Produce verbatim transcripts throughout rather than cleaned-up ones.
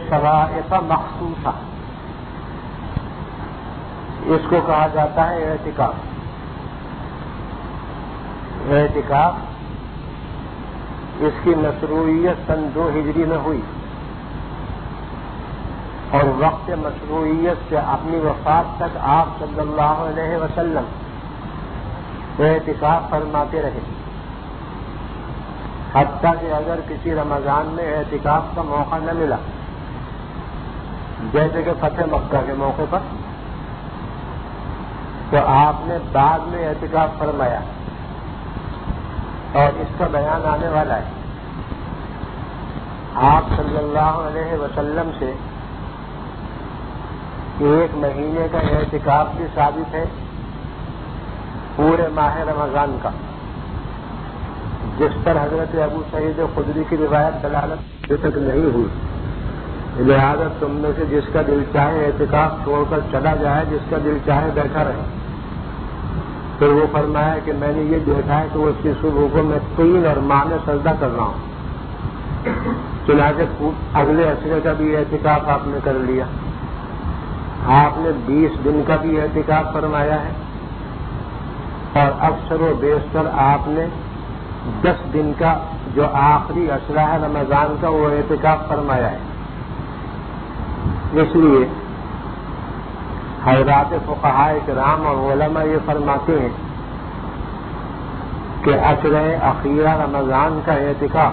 شرائط مخصوصہ، اس کو کہا جاتا ہے اعتکاف۔ اعتکاف اس کی مشروعیت سن دو ہجری میں ہوئی، اور وقت مشروعیت سے اپنی وفات تک آپ صلی اللہ علیہ وسلم اعتکاف فرماتے رہے، حتیٰ کہ اگر کسی رمضان میں اعتکاف کا موقع نہ ملا، جیسے کہ فتح مکہ کے موقع پر، تو آپ نے بعد میں اعتکاف فرمایا، اور اس کا بیان آنے والا ہے۔ آپ صلی اللہ علیہ وسلم سے ایک مہینے کا اعتکاف بھی ثابت ہے پورے ماہ رمضان کا، جس پر حضرت ابو سعید خدری کی روایت دلالت ابھی تک نہیں ہوئی۔ لہذا تم میں سے جس کا دل چاہے اعتکاف چھوڑ کر چلا جائے، جس کا دل چاہے بیٹھا رہے۔ پھر وہ فرمایا کہ میں نے یہ دیکھا ہے کہ وہ اس کی صبح کو میں تین اور ماہ میں سجدہ کر رہا ہوں۔ چنانچہ اگلے عشرے کا بھی اعتکاف آپ نے کر لیا، آپ نے بیس دن کا بھی اعتکاف فرمایا ہے، اور اکثر و بیشتر آپ نے دس دن کا جو آخری عشرہ ہے رمضان کا وہ اعتکاف فرمایا ہے۔ اس لیے حضرات فقہاء کرام اور علماء یہ فرماتے ہیں کہ عشرہ اخیرہ رمضان کا اعتکاف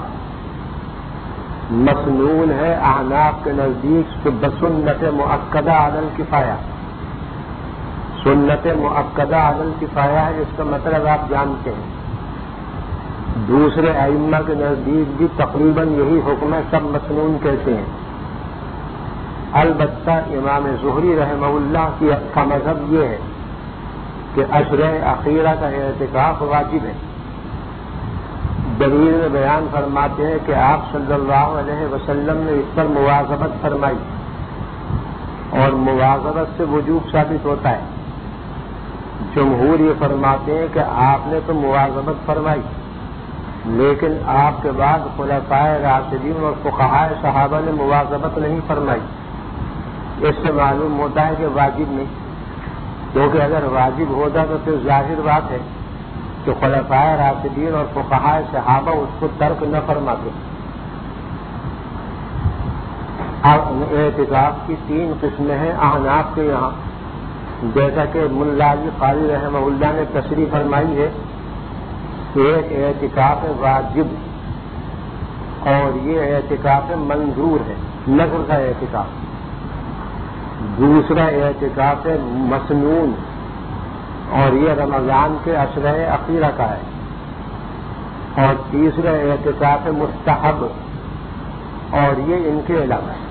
مسنون ہے احناف کے نزدیک بسنت مؤکدہ علی الکفایہ۔ سنت مؤکدہ علی الکفایہ ہے، اس کا مطلب آپ جانتے ہیں۔ دوسرے ائمہ کے نزدیک بھی تقریباً یہی حکم ہے، سب مسنون کہتے ہیں۔ البتہ امام زہری رحمہ اللہ کی کا مذہب یہ ہے کہ عشرہ اخیرہ کا اعتکاف واجب ہے۔ دلیل میں بیان فرماتے ہیں کہ آپ صلی اللہ علیہ وسلم نے اس پر مواظبت فرمائی، اور مواظبت سے وجوب ثابت ہوتا ہے۔ جمہور یہ فرماتے ہیں کہ آپ نے تو مواظبت فرمائی، لیکن آپ کے بعد خلفائے راشدین اور فقہائے صحابہ نے مواظبت نہیں فرمائی۔ اس سے معلوم ہوتا ہے کہ واجب نہیں، کیونکہ اگر واجب ہوتا تو پھر ظاہر بات ہے کہ خلفائے راشدین اور فقہائے صحابہ اس کو ترک نہ فرماتے۔ اب اعتکاف کی تین قسمیں ہیں احناف کے یہاں، جیسا کہ ملا علی قاری رحمہ اللہ نے تشریح فرمائی ہے۔ ایک اعتکاف واجب، اور یہ اعتکاف منظور ہے، نذر کا اعتکاف۔ دوسرا اعتکاف مسنون، اور یہ رمضان کے عشرہ اخیرہ کا ہے۔ اور تیسرا اعتکاف مستحب، اور یہ ان کے علاوہ ہے۔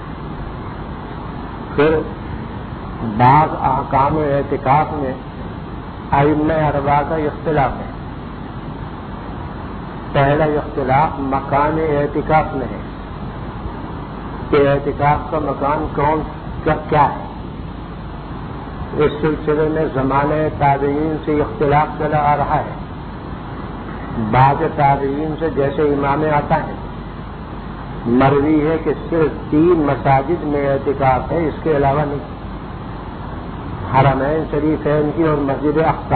پھر بعض احکام اعتکاف میں ائمہ اربعہ کا اختلاف ہے۔ پہلا اختلاف مکان اعتکاف میں ہے کہ اعتکاف کا مکان کون کیا ہے۔ اس سلسلے میں زمانہ تابعین سے اختلاف چلا آ رہا ہے۔ بعض تابعین سے جیسے امام آتا ہے مروی ہے کہ صرف تین مساجد میں اعتکاف ہے، اس کے علاوہ نہیں۔ حرمین شریفین کی اور مسجد اقصی۔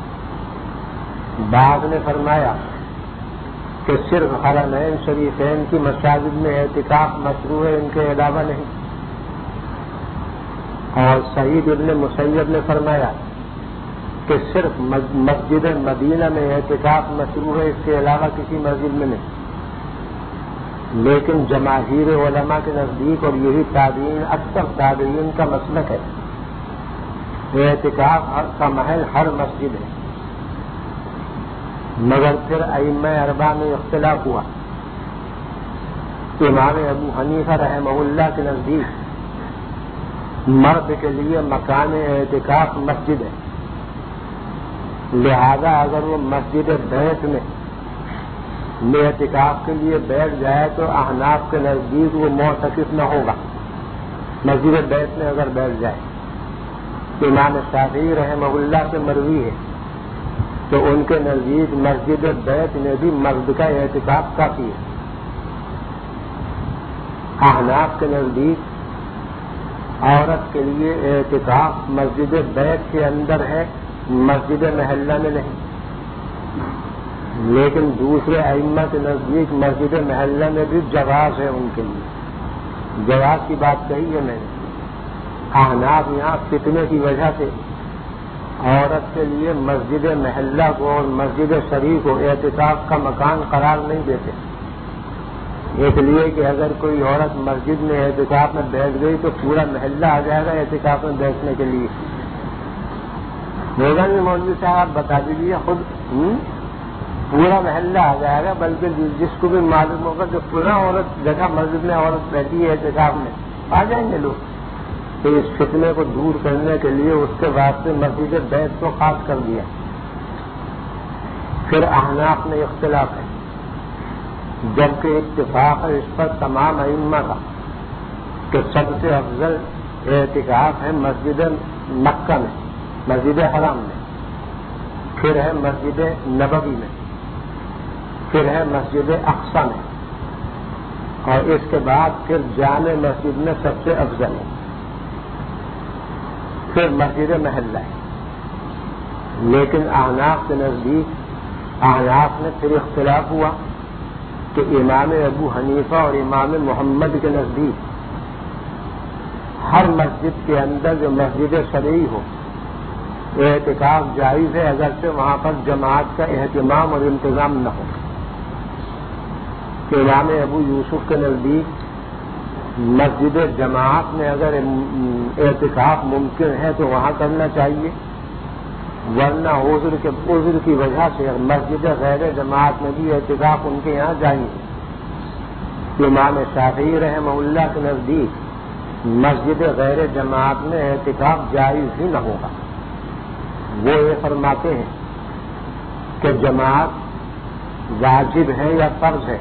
بعض نے فرمایا کہ صرف حرمین شریفین کی مساجد میں اعتکاف مشروع ہے، ان کے علاوہ نہیں۔ اور سعید ابن مسیب نے فرمایا کہ صرف مسجد مدینہ میں اعتکاف مشروع ہے، اس کے علاوہ کسی مسجد میں نہیں۔ لیکن جماہیر علماء کے نزدیک، اور یہی تابعین اکثر تابعین کا مسلک ہے، اعتکاف کا محل ہر مسجد ہے۔ مگر پھر ائمہ اربعہ میں اختلاف ہوا۔ امام ابو حنیفہ رحمہ اللہ کے نزدیک مرد کے لیے مکان اعتکاف مسجد ہے، لہذا اگر وہ مسجد بیت میں اعتکاف کے لیے بیٹھ جائے تو احناف کے نزدیک وہ معتکف نہ ہوگا، مسجد بیت میں اگر بیٹھ جائے۔ امام شافعی رحمہ اللہ سے مروی ہے تو ان کے نزدیک مسجد بیت میں بھی مرد کا اعتکاف کافی ہے۔ احناف کے نزدیک عورت کے لیے اعتکاف مسجد بیت کے اندر ہے، مسجد محلہ میں نہیں، لیکن دوسرے ائمہ کے نزدیک مسجد محلہ میں بھی جواز ہے ان کے لیے۔ جواز کی بات کہی ہے میں نے۔ احناف یہاں فتنے کی وجہ سے عورت کے لیے مسجد محلہ کو اور مسجد شریف کو اعتکاف کا مکان قرار نہیں دیتے، اس لیے کہ اگر کوئی عورت مسجد میں اعتکاف میں بیٹھ گئی تو پورا محلہ آ جائے گا اعتکاف میں بیٹھنے کے لیے۔ ہوگا نہیں مولوی صاحب، آپ بتا دیجیے خود، پورا محلہ آ جائے گا، بلکہ جس کو بھی معلوم ہوگا کہ پورا عورت جگہ مسجد میں عورت بیٹھی ہے اعتکاف میں، آ جائیں گے لوگ۔ تو اس فتنے کو دور کرنے کے لیے اس کے واسطے مسجد بیت کو خاص کر دیا۔ پھر احناف میں اختلاف ہے، جبکہ اتفاق ہے اس پر تمام ائمہ کا کہ سب سے افضل اعتکاف ہے مسجد مکہ میں، مسجد حرام میں، پھر ہے مسجد نبوی میں، پھر ہے مسجد اقصی میں، اور اس کے بعد پھر جامع مسجد میں سب سے افضل ہے، پھر مسجد محلہ ہے۔ لیکن احناف کے نزدیک احناف میں پھر اختلاف ہوا کہ امام ابو حنیفہ اور امام محمد کے نزدیک ہر مسجد کے اندر جو مسجد شرعی ہو اعتکاف جائز ہے، اگرچہ وہاں پر جماعت کا اہتمام اور انتظام نہ ہو۔ کہ امام ابو یوسف کے نزدیک مسجد جماعت میں اگر اعتکاف ممکن ہے تو وہاں کرنا چاہیے، ورنہ عذر کے عذر کی وجہ سے مسجد غیر جماعت میں بھی اعتکاف ان کے یہاں جائیں گے۔ امام شافعی رحمہ اللہ کے نزدیک مسجد غیر جماعت میں اعتکاف جائز ہی نہ ہوگا۔ وہ یہ فرماتے ہیں کہ جماعت واجب ہے یا فرض ہے،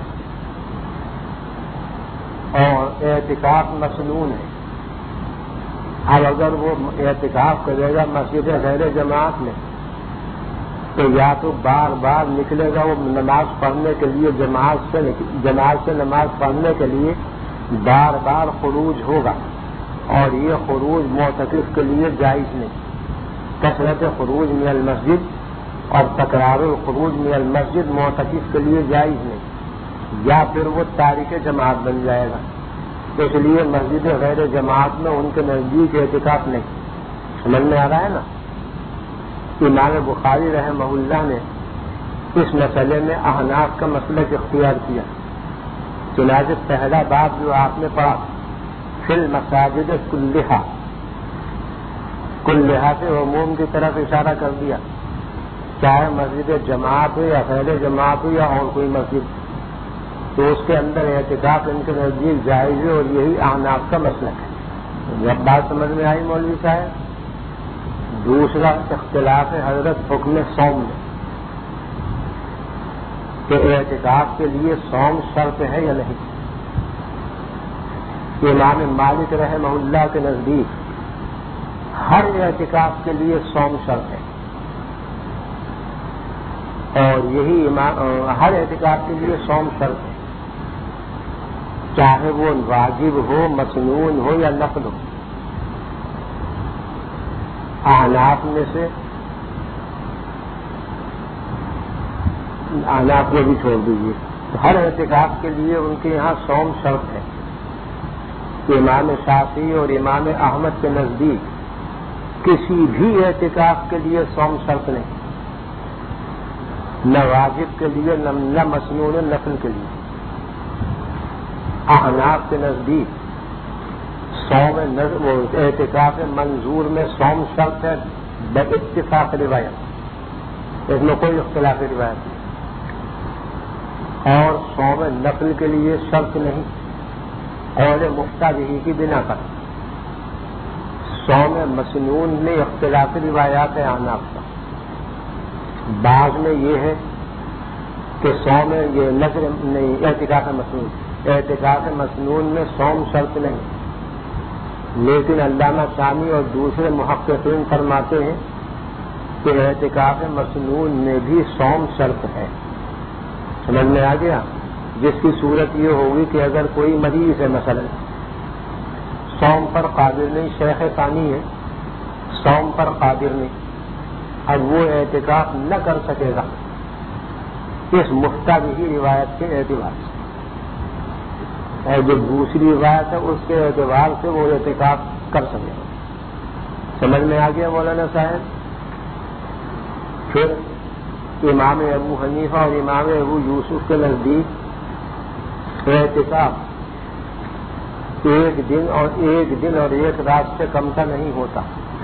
اور اعتکاف مسنون ہے۔ اب اگر وہ اعتکاف کرے گا مسجد غیر جماعت میں تو یا تو بار بار نکلے گا وہ نماز پڑھنے کے لیے، جماعت سے جماعت سے نماز پڑھنے کے لیے بار بار خروج ہوگا، اور یہ خروج معتکف کے لیے جائز نہیں۔ کثرت خروج من المسجد اور تکرار الخروج من المسجد معتکف کے لیے جائز نہیں، یا پھر وہ تارک جماعت بن جائے گا۔ اس لیے مسجد غیر جماعت میں ان کے نزدیک اعتکاف نہیں۔ سمجھ میں آ رہا ہے نا؟ امام بخاری رحمہ اللہ نے اس مسئلے میں احناف کا مسلک اختیار کیا۔ چنانچہ پہلا باب جو آپ نے پڑھا فی المساجد کلھا، کلھا سے عموم کی طرف اشارہ کر دیا، چاہے مسجد جماعت ہو یا غیر جماعت ہو یا اور کوئی مسجد، تو اس کے اندر اعتکاف ان کے نزدیک جائز ہے، اور یہی احناف کا مسلک ہے۔ جب بات سمجھ میں آئی مولوی صاحب؟ دوسرا اختلاف ہے حضرت حکم صوم میں، کہ اعتکاف کے لیے صوم شرط ہے یا نہیں۔ امام مالک رحمہ اللہ کے نزدیک ہر اعتکاف کے لیے صوم شرط ہے، اور یہی ہر اعتکاف کے لیے صوم شرط ہے، چاہے وہ واجب ہو، مسنون ہو یا نفل ہو۔ احناف میں سے احناف کو بھی چھوڑ دیجیے، تو ہر اعتکاف کے لیے ان کے یہاں صوم شرط ہے۔ امام شافعی اور امام احمد کے نزدیک کسی بھی اعتکاف کے لیے صوم شرط نہیں، نہ واجب کے لیے نہ مسنون نفل کے لیے۔ احناف کے نزدیک صوم اعتکاف منظور میں صوم شرط ہے باتفاق روایت، اس میں کوئی اختلاف روایت نہیں، اور صوم نفل کے لیے شرط نہیں، قول مفتہ بہی کی بنا پر۔ صوم مسنون میں اختلاف روایات ہے احناف کا، بعض میں یہ ہے کہ صوم یہ نظر نہیں، اعتکاف مسنون اعتکاف مسنون میں صوم شرط نہیں، لیکن علامہ شامی اور دوسرے محققین فرماتے ہیں کہ اعتکاف مسنون میں بھی صوم شرط ہے۔ سمجھ میں آ گیا؟ جس کی صورت یہ ہوگی کہ اگر کوئی مریض ہے مثلا صوم پر قادر نہیں، شیخ ثانی ہے، صوم پر قادر نہیں، اب وہ اعتکاف نہ کر سکے گا اس مفترضی روایت کے اعتبار سے، اور جو دوسری روایت ہے اس کے اعتبار سے وہ اعتکاف کر سکے گا۔ سمجھ میں آ گیا مولانا صاحب؟ پھر امام ابو حنیفہ اور امام ابو یوسف کے نزدیک اعتکاف ایک دن اور ایک دن اور ایک رات سے کم کا نہیں ہوتا،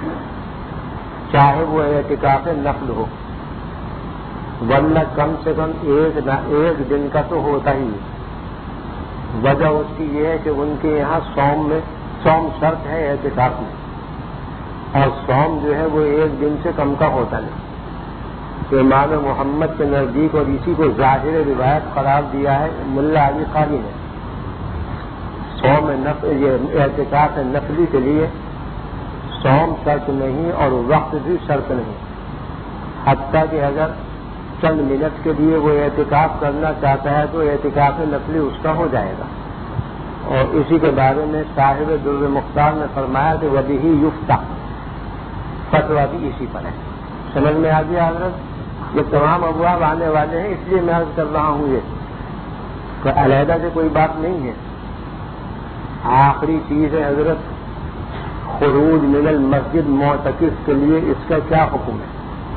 چاہے وہ اعتکاف نفل ہو، ورنہ کم سے کم ایک نہ ایک دن کا تو ہوتا ہی ہے۔ وجہ اس کی یہ ہے کہ ان کے یہاں صوم میں صوم شرط ہے اعتکاف میں، اور صوم جو ہے وہ ایک دن سے کم کا ہوتا نہیں۔ امام محمد کے نزدیک اور اسی کو ظاہر روایت قرار دیا ہے ملا علی قاری نے، صوم نفل یہ اعتکاف نفلی کے لیے صوم شرط نہیں اور وقت بھی شرط نہیں، حتیٰ کہ اگر چند منٹ کے لیے وہ اعتکاف کرنا چاہتا ہے تو اعتکاف نفلی اس کا ہو جائے گا۔ اور اسی کے بارے میں صاحب در مختار نے فرمایا کہ وبہ یفتح، فتویٰ بھی اسی پر ہے۔ سمجھ میں آ گیا حضرت؟ یہ تمام ابواب آنے والے ہیں، اس لیے میں عرض کر رہا ہوں، یہ کہ علیحدہ سے کوئی بات نہیں ہے۔ آخری چیز ہے حضرت خروج من المسجد معتکف کے لیے اس کا کیا حکم ہے؟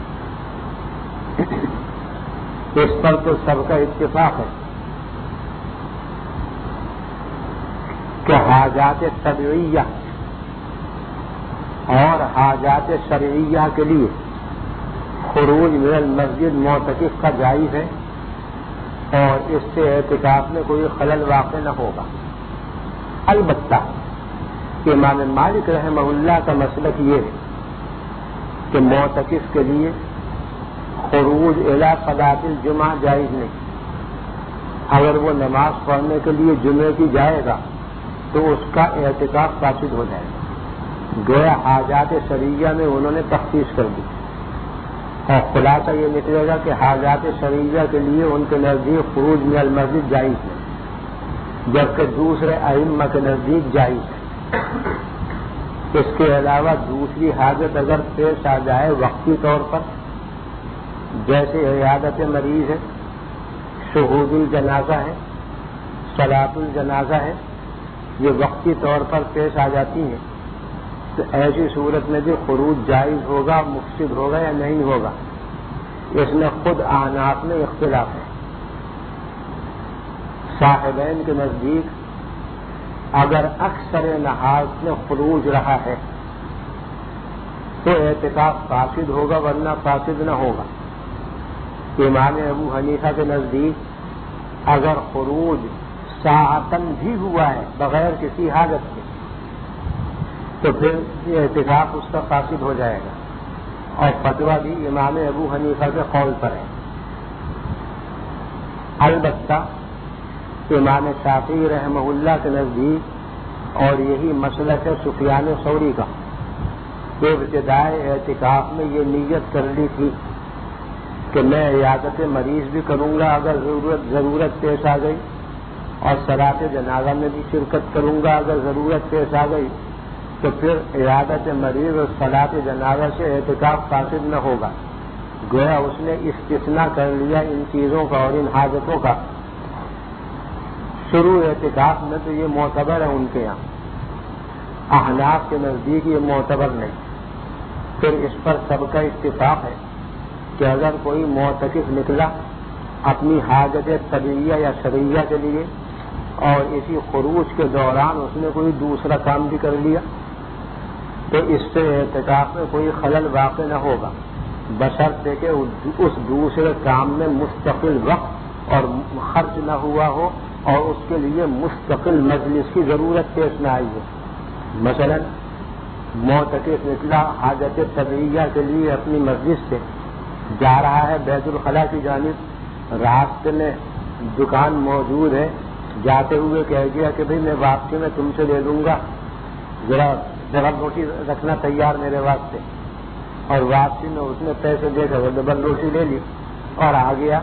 اس پر تو سب کا اتفاق ہے کہ حاجات طبیعیہ اور حاجات شرعیہ کے لیے خروج من المسجد معتکف کا جائز ہے، اور اس سے اعتکاف میں کوئی خلل واقع نہ ہوگا۔ البتہ امام مالک رحمہ اللہ کا مسلک یہ ہے کہ معتکف کے لیے خروج الی صلاۃ الجمعہ جائز نہیں۔ اگر وہ نماز پڑھنے کے لیے جمعے کی جائے گا تو اس کا اعتکاف فاسد ہو جائے گا۔ گویا حاجات شرعیہ میں انہوں نے تخصیص کر دی، اور خلاصہ یہ نکلے گا کہ حاجات شرعیہ کے لیے ان کے نزدیک خروج من المسجد جائز ہے، جبکہ دوسرے ائمہ کے نزدیک جائز ہے۔ اس کے علاوہ دوسری حاجت اگر پیش آ جائے وقتی طور پر، جیسے عیادت مریض ہے، شہود الجنازہ ہے، صلاۃ الجنازہ ہے، یہ وقتی طور پر پیش آ جاتی ہیں، تو ایسی صورت میں بھی خروج جائز ہوگا، مفسد ہوگا یا نہیں ہوگا، اس میں خود احناف میں اختلاف ہے۔ صاحبین کے نزدیک اگر اکثر نحاس میں خروج رہا ہے تو اعتکاف فاسد ہوگا، ورنہ فاسد نہ ہوگا۔ امام ابو حنیفہ کے نزدیک اگر خروج ساعتن بھی ہوا ہے بغیر کسی حاجت کے تو پھر یہ اعتکاف اس کا فاسد ہو جائے گا، اور فتویٰ بھی امام ابو حنیفہ کے قول پر ہے۔ البتہ امام شافعی رحمہ اللہ کے نزدیک، اور یہی مسلک ہے سفیان ثوری کا، کہ ابتدائے اعتکاف میں یہ نیت کر لی تھی کہ میں عیادت مریض بھی کروں گا اگر ضرورت ضرورت پیش آ گئی، اور صلاۃ جنازہ میں بھی شرکت کروں گا اگر ضرورت پیش آ گئی، تو پھر عیادت مریض اور صلاۃ جنازہ سے اعتکاف فاسد نہ ہوگا۔ گویا اس نے استثناء کر لیا ان چیزوں کا اور ان حاجتوں کا۔ شروع اعتکاف میں تو یہ معتبر ہے ان کے یہاں، احناف کے نزدیک یہ معتبر نہیں۔ پھر اس پر سب کا اتفاق ہے کہ اگر کوئی معتکف نکلا اپنی حاجت طبیعیہ یا شرعیہ کے لیے، اور اسی خروج کے دوران اس نے کوئی دوسرا کام بھی کر لیا، تو اس سے اعتکاف میں کوئی خلل واقع نہ ہوگا، بشرطے کہ اس دوسرے کام میں مستقل وقت اور خرچ نہ ہوا ہو، اور اس کے لیے مستقل مجلس کی ضرورت پیش نہ آئی ہے۔ مثلا معتکف نکلا حاجت طبیعیہ کے لیے اپنی مسجد سے جا رہا ہے بیت الخلاء کی جانب، راستے میں دکان موجود ہے، جاتے ہوئے کہہ گیا کہ بھئی میں واپسی میں تم سے لے لوں گا، ذرا ڈبل روٹی رکھنا تیار میرے واسطے، اور واپسی میں اس نے پیسے دے کر وہ ڈبل روٹی لے لی اور آ گیا، تو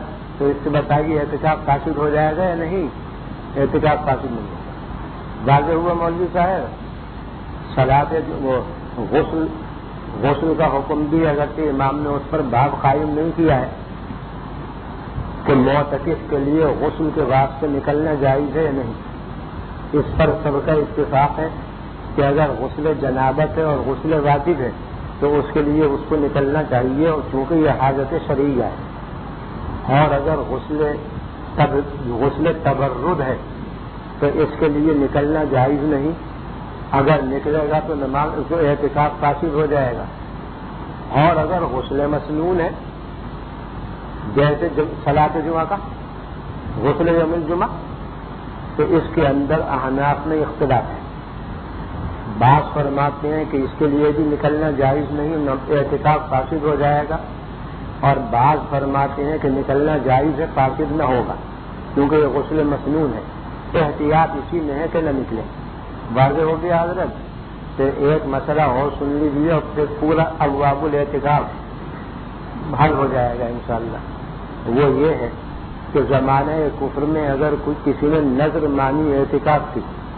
تو اس سے بتائیے اعتکاف فاسد ہو جائے گا یا نہیں؟ اعتکاف فاسد نہیں ہوگا. واضح ہوا مولوی صاحب؟ صلاۃ وہ غسل غسل کا حکم بھی اگرچہ امام نے اس پر باب قائم نہیں کیا ہے کہ معتکف کے لیے غسل کے واسطے نکلنا جائز ہے یا نہیں. اس پر سب کا اتفاق ہے کہ اگر غسل جنابت ہے اور غسل واجب ہے تو اس کے لیے اس کو نکلنا چاہیے، اور چونکہ یہ حاجت شرعیہ ہے. اور اگر غسل تب غسل تبرد ہے تو اس کے لیے نکلنا جائز نہیں. اگر نکلے گا تو نماز کو اعتکاف فاسد ہو جائے گا. اور اگر غسل مسنون ہے جیسے صلاۃ جمعہ کا غسل یوم الجمعہ، تو اس کے اندر احناف میں اختلاف ہے. بعض فرماتے ہیں کہ اس کے لیے بھی نکلنا جائز نہیں، اعتکاف فاسد ہو جائے گا. اور بعض فرماتے ہیں کہ نکلنا جائز ہے، فاسد نہ ہوگا کیونکہ یہ غسل مسنون ہے. احتیاط اسی میں ہے کہ نہ نکلے. واضح ہو گیا حضرت؟ تو ایک مسئلہ اور سن لیجیے اور پھر پورا ابواب الاعتکاف حل ہو جائے گا انشاءاللہ. وہ یہ ہے کہ زمانہ کفر میں اگر کوئی کسی نے نظر مانی اعتکاف کی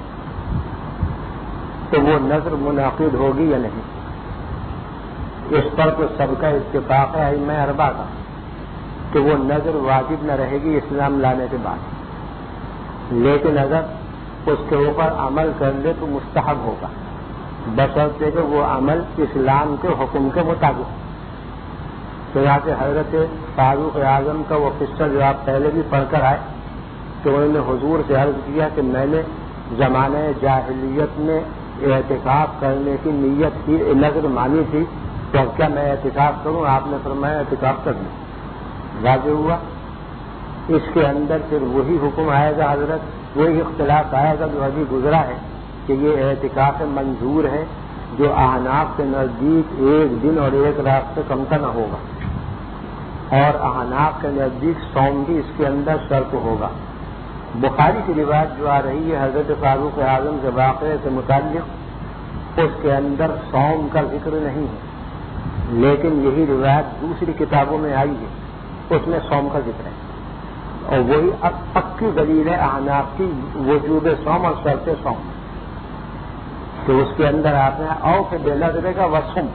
تو وہ نظر منعقد ہوگی یا نہیں. اس پر تو سب کا اتفاق ہے ائمہ اربعہ کا کہ وہ نظر واجب نہ رہے گی اسلام لانے کے بعد، لیکن اگر اس کے اوپر عمل کر لے تو مستحب ہوگا، بشرطے کہ وہ عمل اسلام کے حکم کے مطابق. چنانچہ حضرت فاروق اعظم کا وہ قصہ جو آپ پہلے بھی پڑھ کر آئے کہ انہوں نے حضور سے عرض کیا کہ میں نے زمانہ جاہلیت میں اعتکاف کرنے کی نیت کی نظر مانی تھی، تو اب کیا میں اعتکاف کروں؟ آپ نے فرمایا اعتکاف کر لوں. واضح ہوا؟ اس کے اندر پھر وہی حکم آئے گا حضرت، وہی اختلاف آئے گا جو ابھی گزرا ہے کہ یہ اعتکاف منظور ہے جو احناف کے نزدیک ایک دن اور ایک رات سے کم کا نہ ہوگا، اور احناف کے نزدیک صوم بھی اس کے اندر شرط ہوگا. بخاری کی روایت جو آ رہی ہے حضرت فاروق اعظم کے واقعے سے متعلق، اس کے اندر صوم کا ذکر نہیں ہے، لیکن یہی روایت دوسری کتابوں میں آئی ہے، اس میں صوم کا ذکر ہے. اور وہی اب پکی دلیل ہے احناف کی وجوب صوم اور شرط صوم. تو اس کے اندر آتے ہیں او کہ بے نظرے کا وسم،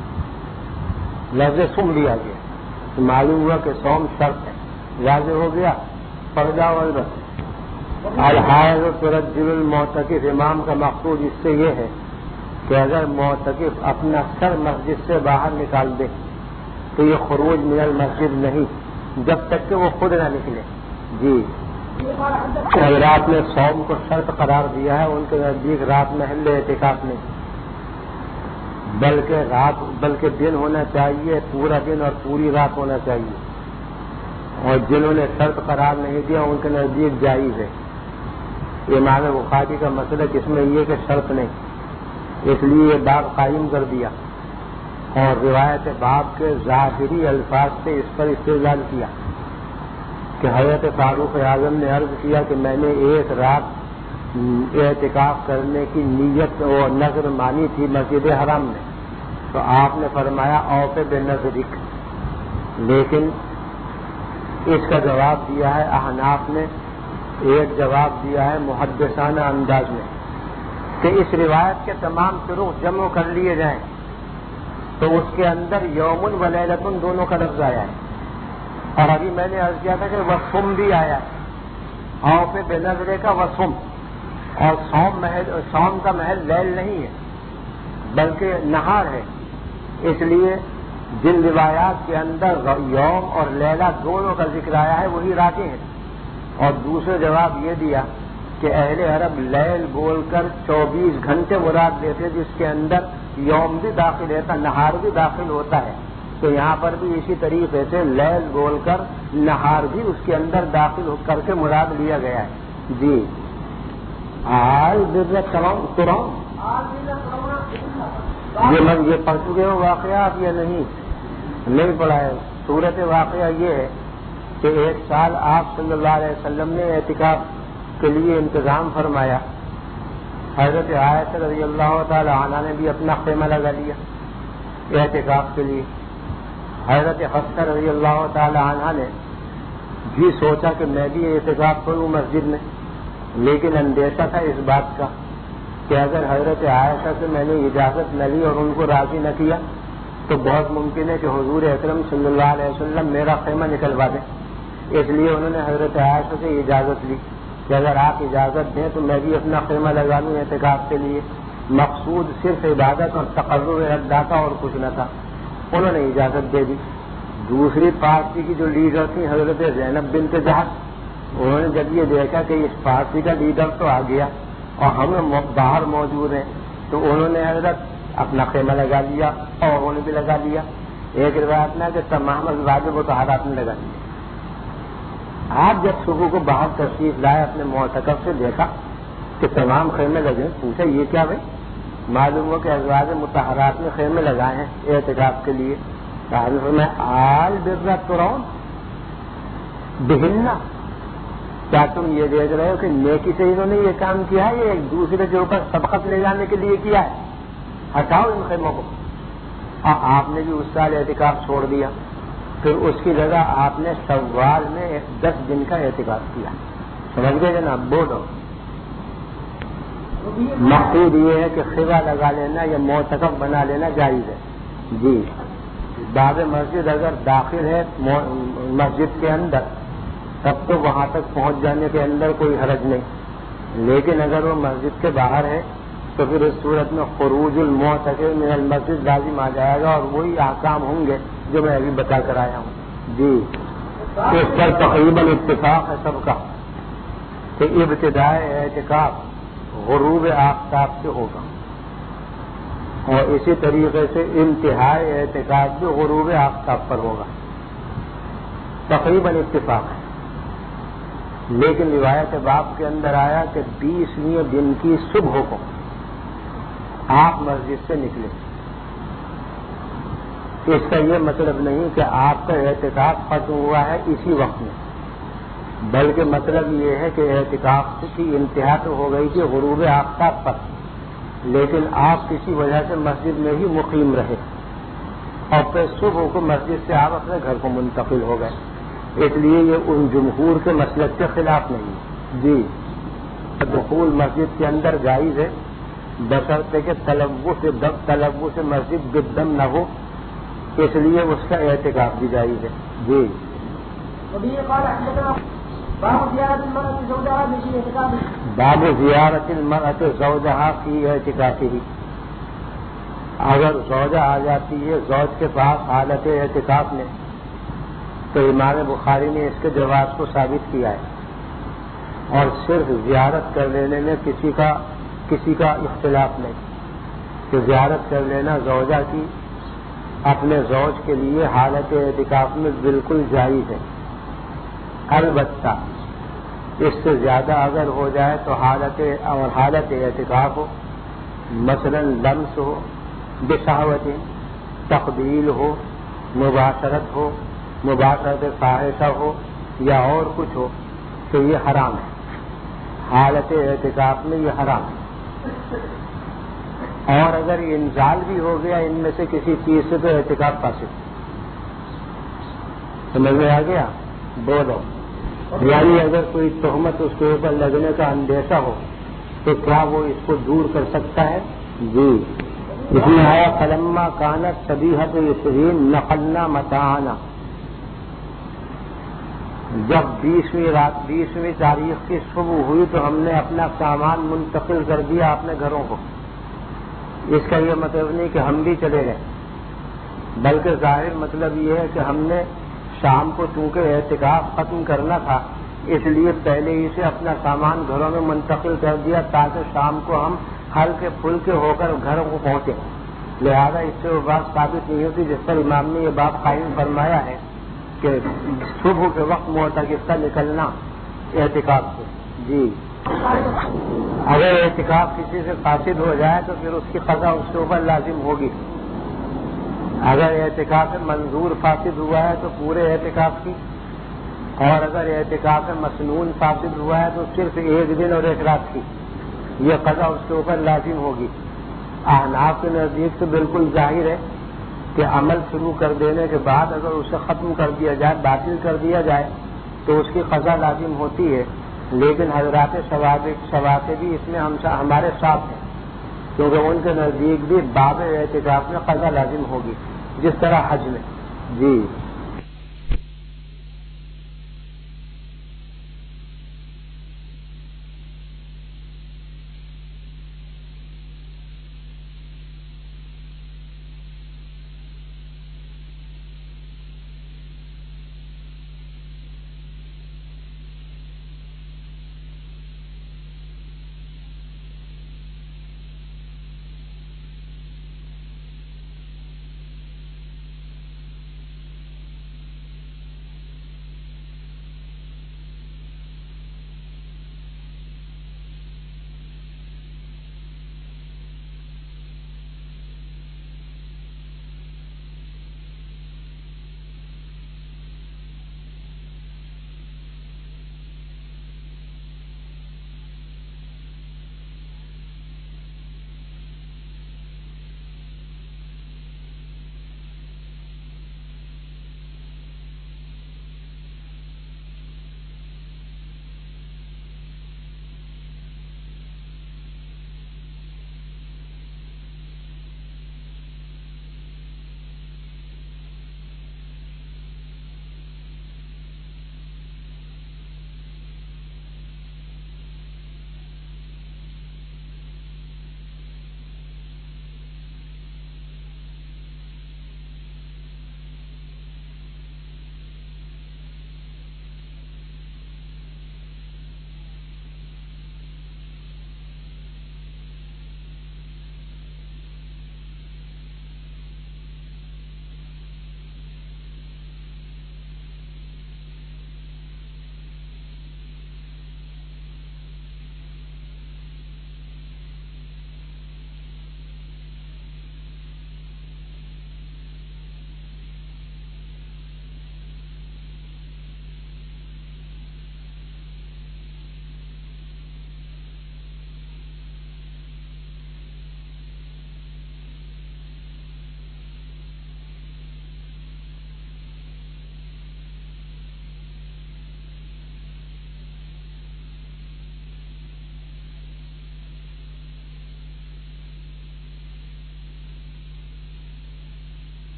لفظ سم لیا گیا تو معلوم ہوا کہ صوم شرط ہے. واضح ہو گیا؟ پڑھ جاؤ البت. الحائض ترجل المعتکف، امام کا مقصود اس سے یہ ہے کہ اگر معتکف اپنا سر مسجد سے باہر نکال دے تو یہ خروج من المسجد نہیں جب تک کہ وہ خود نہ نکلے. جی حضرات نے صوم کو شرط قرار دیا ہے، ان کے نزدیک رات محل اعتکاف نہیں، بلکہ رات بلکہ دن ہونا چاہیے، پورا دن اور پوری رات ہونا چاہیے. اور جنہوں نے شرط قرار نہیں دیا ان کے نزدیک جائز ہے. امام بخاری کا مسئلہ کس میں یہ کہ شرط نہیں، اس لیے یہ باب قائم کر دیا اور روایت باب کے ظاہری الفاظ سے اس پر استدلال کیا کہ حضرت فاروق اعظم نے عرض کیا کہ میں نے ایک رات اعتکاف کرنے کی نیت اور نظر مانی تھی مسجد حرام میں، تو آپ نے فرمایا اوف بے نظرک. لیکن اس کا جواب دیا ہے احناف نے، ایک جواب دیا ہے محدثانہ انداز میں کہ اس روایت کے تمام فروغ جمع کر لیے جائیں تو اس کے اندر یومن و لیلتن دونوں کا لفظ آیا ہے. اور ابھی میں نے عرض کیا تھا کہ وسم بھی آیا ہے، اوف بے نظرے کا وسم. اور صوم محل صوم کا محل لیل نہیں ہے بلکہ نہار ہے، اس لیے جن روایات کے اندر یوم اور لیلہ دونوں کا ذکر آیا ہے وہی راتیں ہیں. اور دوسرے جواب یہ دیا کہ اہل عرب لیل بول کر چوبیس گھنٹے مراد لیتے جس کے اندر یوم بھی داخل ہوتا نہار بھی داخل ہوتا ہے، تو یہاں پر بھی اسی طریقے سے لیل بول کر نہار بھی اس کے اندر داخل کر کے مراد لیا گیا ہے. جی آل بزرگ تمام قرآن یہ من یہ پڑھ چکے ہو واقعات یا نہیں؟ نہیں پڑھا ہے. صورت واقعہ یہ ہے کہ ایک سال آپ صلی اللہ علیہ وسلم نے اعتکاف کے لیے انتظام فرمایا. حضرت عائشہ رضی اللہ تعالی عنہ نے بھی اپنا خیمہ لگا لیا اعتکاف کے لیے. حضرت حفصہ رضی اللہ تعالی عنہ نے بھی سوچا کہ میں بھی اعتکاف کروں مسجد میں، لیکن اندیشہ تھا اس بات کا کہ اگر حضرت عائشہ سے میں نے اجازت نہ لی اور ان کو راضی نہ کیا تو بہت ممکن ہے کہ حضور اکرم صلی اللہ علیہ وسلم میرا خیمہ نکلوا دیں. اس لیے انہوں نے حضرت عائشہ سے اجازت لی کہ اگر آپ اجازت دیں تو میں بھی اپنا خیمہ لگا لوں اعتکاف کے لیے. مقصود صرف عبادت اور تقرب اللہ کا اور کچھ نہ تھا. انہوں نے اجازت دے دی. دوسری پارٹی کی جو لیڈر تھی حضرت زینب بنت جہش، انہوں نے جب یہ دیکھا کہ اس پارٹی کا لیڈر تو آ گیا اور ہم باہر موجود ہیں تو انہوں نے حضرت اپنا خیمہ لگا لیا اور انہوں نے بھی لگا لیا. ایک روایت میں کہ تمام ازواج مطہرات نے لگا لیا. آپ جب صبح کو باہر تشریف لائے اپنے معتکف سے دیکھا کہ تمام خیمے لگے، پوچھا یہ کیا بھائی؟ معلوم ہو کہ ازواج مطہرات نے خیمے لگائے ہیں اعتکاف کے لیے. میں آل برت ترون بہننا، کیا تم یہ دیکھ رہے ہو کہ نیکی سے انہوں نے یہ کام کیا ہے، یہ ایک دوسرے کے اوپر سبقت لے جانے کے لیے کیا ہے؟ ہٹاؤ ان خیموں کو. اور آپ نے بھی اس سال اعتکاف چھوڑ دیا. پھر اس کی جگہ آپ نے شوال میں دس دن کا اعتکاف کیا. سمجھ گئے جناب؟ بولو. مقصود یہ ہے کہ خیمہ لگا لینا یا معتکف بنا لینا جائز ہے. جی، باب مسجد اگر داخل ہے مسجد کے اندر تب تو وہاں تک پہنچ جانے کے اندر کوئی حرج نہیں، لیکن اگر وہ مسجد کے باہر ہے تو پھر اس صورت میں خروج المعتکف من المسجد لازم آ جائے گا اور وہی احکام ہوں گے جو میں ابھی بتا کر آیا ہوں. جی، اس پر تقریباً اتفاق ہے سب کا کہ ابتدائے اعتکاف غروب آفتاب سے ہوگا اور اسی طریقے سے انتہائی اعتکاف بھی غروب آفتاب پر ہوگا. تقریباً اتفاق ہے. لیکن روایت باب کے اندر آیا کہ بیسویں دن کی صبح کو آپ مسجد سے نکلے. اس کا یہ مطلب نہیں کہ آپ کا اعتکاف ختم ہوا ہے اسی وقت میں، بلکہ مطلب یہ ہے کہ اعتکاف کی انتہا تو ہو گئی تھی غروب آفتاب پر، لیکن آپ کسی وجہ سے مسجد میں ہی مقیم رہے اور پھر صبح کو مسجد سے آپ اپنے گھر کو منتقل ہو گئے. اس لیے یہ ان جمہور کے مسلک کے خلاف نہیں ہے. جی، دخول مسجد کے اندر جائز ہے بشرطے کہ تلوث تلوث مسجد بالدم نہ ہو، اس لیے اس کا اعتکاف بھی جائز ہے. جی، باب زیارت المرأة زوجہا فی اعتکافہ. اگر زوجہ آ جاتی ہے زوج کے پاس حالت اعتکاف میں تو امام بخاری نے اس کے جواز کو ثابت کیا ہے اور صرف زیارت کر لینے میں کسی کا کسی کا اختلاف نہیں کہ زیارت کر لینا زوجہ کی اپنے زوج کے لیے حالت اعتکاف میں بالکل جائز ہے. البتہ اس سے زیادہ اگر ہو جائے تو حالت اور حالت اعتکاف ہو، مثلا لمس ہو، بشہوت، تقبیل ہو، مباشرت ہو، مباشرت فاحشہ ہو یا اور کچھ ہو تو یہ حرام ہے. حالت اعتکاف میں یہ حرام ہے. اور اگر انزال بھی ہو گیا ان میں سے کسی چیز سے تو اعتکاف فاسد. سمجھ میں آ گیا؟ بولو. یعنی اگر کوئی تہمت اس کے اوپر لگنے کا اندیشہ ہو تو کیا وہ اس کو دور کر سکتا ہے؟ جی، اس میں آیا فلما کانت صبیحۃ عشرین نقلنا متاعنا. جب بیسویں رات بیسویں تاریخ کی صبح ہوئی تو ہم نے اپنا سامان منتقل کر دیا اپنے گھروں کو. اس کا یہ مطلب نہیں کہ ہم بھی چلے گئے، بلکہ ظاہر مطلب یہ ہے کہ ہم نے شام کو چونکہ اعتکاف ختم کرنا تھا اس لیے پہلے ہی سے اپنا سامان گھروں میں منتقل کر دیا تاکہ شام کو ہم ہلکے پھلکے ہو کر گھروں کو پہنچے. لہذا اس سے وہ بات ثابت نہیں ہوتی جس پر امام نے یہ بات قائم فرمایا ہے کہ صبح کے وقت معتکف کا نکلنا اعتکاف سے. جی، اگر اعتکاف کسی سے فاسد ہو جائے تو پھر اس کی قضا اس کے اوپر لازم ہوگی. اگر اعتکاف منظور فاسد ہوا ہے تو پورے اعتکاف کی، اور اگر اعتکاف مسنون فاسد ہوا ہے تو صرف ایک دن اور ایک رات کی یہ قضا اس کے اوپر لازم ہوگی. احناف کے نزدیک تو بالکل ظاہر ہے کہ عمل شروع کر دینے کے بعد اگر اسے ختم کر دیا جائے، باطل کر دیا جائے تو اس کی قضا لازم ہوتی ہے، لیکن حضرات شواقی بھی اس میں ہم ہمارے ساتھ ہیں، کیونکہ ان کے نزدیک بھی باب اعتکاف میں قضا لازم ہوگی جس طرح حج میں. جی